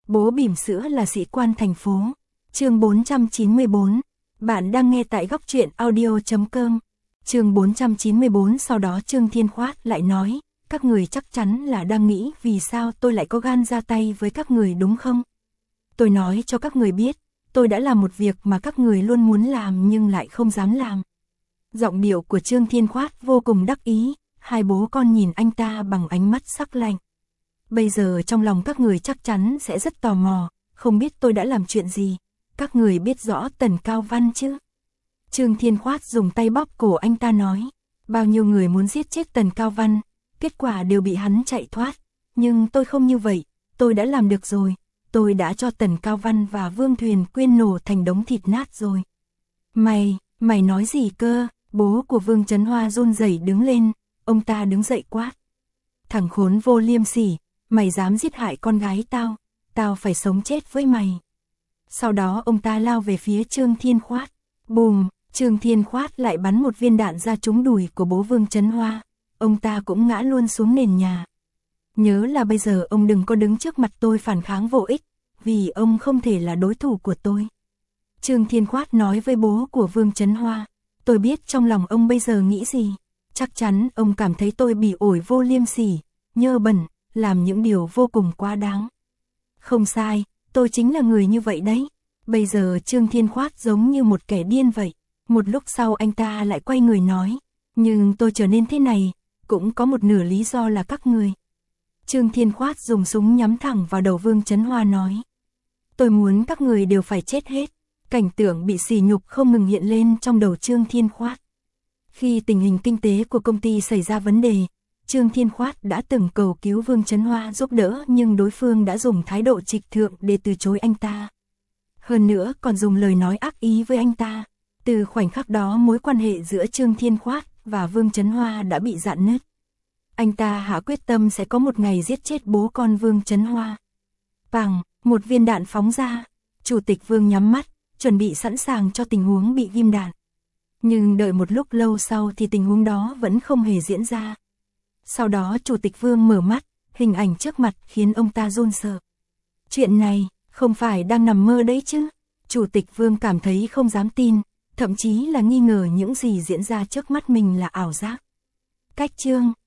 Bố bỉm sữa là sĩ quan thành phố. Chương 494. Bạn đang nghe tại góc truyện audio.com. Chương 494. Sau đó Trương Thiên Khoát lại nói, các người chắc chắn là đang nghĩ vì sao tôi lại có gan ra tay với các người đúng không? Tôi nói cho các người biết, tôi đã làm một việc mà các người luôn muốn làm nhưng lại không dám làm. Giọng điệu của Trương Thiên Khoát vô cùng đắc ý, hai bố con nhìn anh ta bằng ánh mắt sắc lạnh. Bây giờ trong lòng các người chắc chắn sẽ rất tò mò, không biết tôi đã làm chuyện gì. Các người biết rõ Tần Cao Văn chứ? Trương Thiên Khoát dùng tay bóp cổ anh ta nói, bao nhiêu người muốn giết chết Tần Cao Văn, kết quả đều bị hắn chạy thoát. Nhưng tôi không như vậy, tôi đã làm được rồi, tôi đã cho Tần Cao Văn và Vương Thuyền Quyên nổ thành đống thịt nát rồi. Mày nói gì cơ? Bố của Vương Chấn Hoa run rẩy đứng lên, ông ta đứng dậy quát. Thằng khốn vô liêm sỉ, mày dám giết hại con gái tao, tao phải sống chết với mày. Sau đó ông ta lao về phía Trương Thiên Khoát. Bùm, Trương Thiên Khoát lại bắn một viên đạn ra trúng đùi của bố Vương Chấn Hoa. Ông ta cũng ngã luôn xuống nền nhà. Nhớ là bây giờ ông đừng có đứng trước mặt tôi phản kháng vô ích, vì ông không thể là đối thủ của tôi. Trương Thiên Khoát nói với bố của Vương Chấn Hoa. Tôi biết trong lòng ông bây giờ nghĩ gì. Chắc chắn ông cảm thấy tôi bỉ ổi vô liêm sỉ, nhơ bẩn, làm những điều vô cùng quá đáng. Không sai, tôi chính là người như vậy đấy. Bây giờ Trương Thiên Khoát giống như một kẻ điên vậy. Một lúc sau anh ta lại quay người nói, nhưng tôi trở nên thế này, cũng có một nửa lý do là các người. Trương Thiên Khoát dùng súng nhắm thẳng vào đầu Vương Chấn Hoa nói, tôi muốn các người đều phải chết hết. Cảnh tượng bị sỉ nhục không ngừng hiện lên trong đầu Trương Thiên Khoát. Khi tình hình kinh tế của công ty xảy ra vấn đề, Trương Thiên Khoát đã từng cầu cứu Vương Chấn Hoa giúp đỡ nhưng đối phương đã dùng thái độ trịch thượng để từ chối anh ta. Hơn nữa còn dùng lời nói ác ý với anh ta. Từ khoảnh khắc đó mối quan hệ giữa Trương Thiên Khoát và Vương Chấn Hoa đã bị rạn nứt. Anh ta hạ quyết tâm sẽ có một ngày giết chết bố con Vương Chấn Hoa. Pằng, một viên đạn phóng ra. Chủ tịch Vương nhắm mắt, chuẩn bị sẵn sàng cho tình huống bị ghim đạn. Nhưng đợi một lúc lâu sau thì tình huống đó vẫn không hề diễn ra. Sau đó Chủ tịch Vương mở mắt, hình ảnh trước mặt khiến ông ta run sợ. Chuyện này, không phải đang nằm mơ đấy chứ? Chủ tịch Vương cảm thấy không dám tin, thậm chí là nghi ngờ những gì diễn ra trước mắt mình là ảo giác. Cách chương